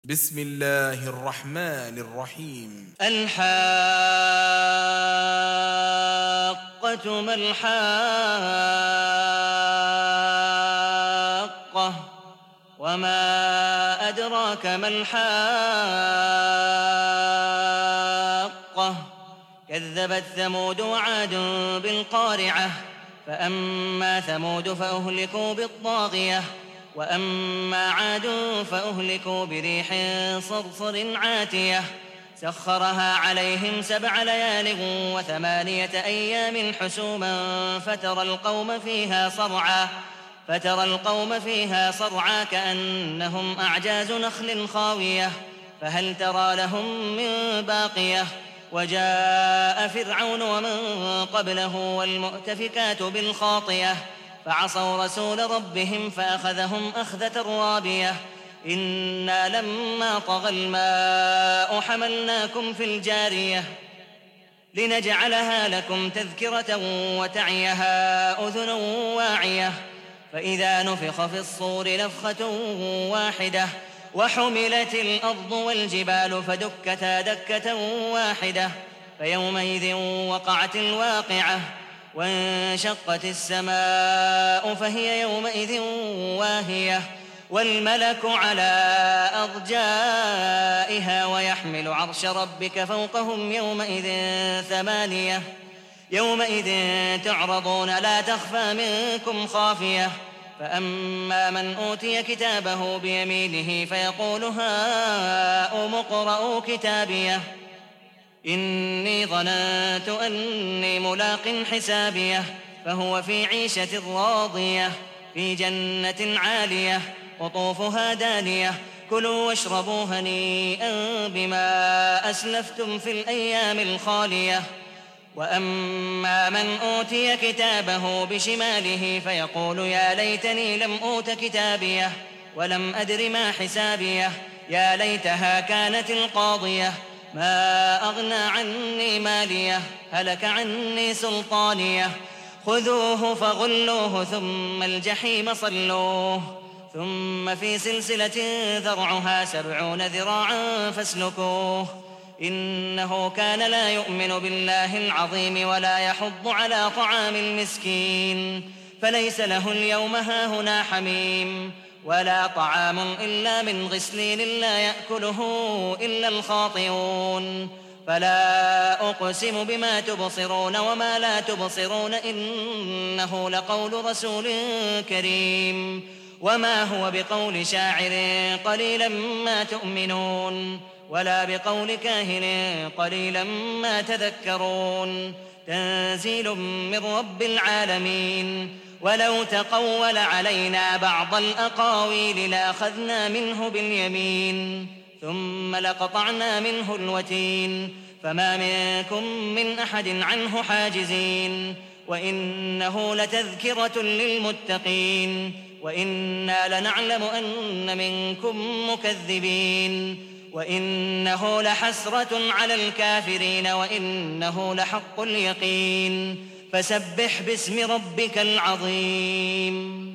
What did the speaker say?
بسم الله الرحمن الرحيم. الحاقة ما الحاقة وما أدراك ما الحاقة كذبت ثمود وعاد بالقارعة فأما ثمود فأهلكوا بالطاغية وأما عاد فأهلكوا بريح صرصر عاتية سخرها عليهم 7 ليال و8 أيام حسوما فترى القوم فيها صرعى كأنهم أعجاز نخل خاوية فهل ترى لهم من باقية وجاء فرعون ومن قبله والمؤتفكات بالخاطية فعصوا رسول ربهم فأخذهم أخذة رابية إنا لما طغى الماء حملناكم في الجارية لنجعلها لكم تذكرة وتعيها أذن واعية فإذا نفخ في الصور نفخة واحدة وحملت الأرض والجبال فدكتا دكة واحدة فيومئذ وقعت الواقعة وانشقت السماء فهي يومئذ واهية والملك على أرجائها ويحمل عرش ربك فوقهم يومئذ 8 يومئذ تعرضون لا تخفى منكم خافية فأما من أوتي كتابه بيمينه فيقول هاؤم اقرءوا كتابيه إني ظننت أني ملاق حسابيه فهو في عيشة راضية في جنة عالية قطوفها دانية كلوا واشربوا هنيئا بما أسلفتم في الأيام الخالية وأما من أوتي كتابه بشماله فيقول يا ليتني لم أوت كتابيه ولم أدر ما حسابيه يا ليتها كانت القاضية ما أغنى عني ماليه هلك عني سلطانيه خذوه فغلوه ثم الجحيم صلوه ثم في سلسلة ذرعها 70 ذراعا فاسلكوه إنه كان لا يؤمن بالله العظيم ولا يحض على طعام المسكين فليس له اليوم هاهنا حميم ولا طعام إلا من غسلين لا يأكله إلا الخاطئون فلا أقسم بما تبصرون وما لا تبصرون إنه لقول رسول كريم وما هو بقول شاعر قليلا ما تؤمنون ولا بقول كاهن قليلا ما تذكرون تنزيل من رب العالمين ولو تقول علينا بعض الأقاويل لأخذنا منه باليمين ثم لقطعنا منه الوتين فما منكم من أحد عنه حاجزين وإنه لتذكرة للمتقين وإنا لنعلم أن منكم مكذبين وإنه لحسرة على الكافرين وإنه لحق اليقين فسبح باسم ربك العظيم.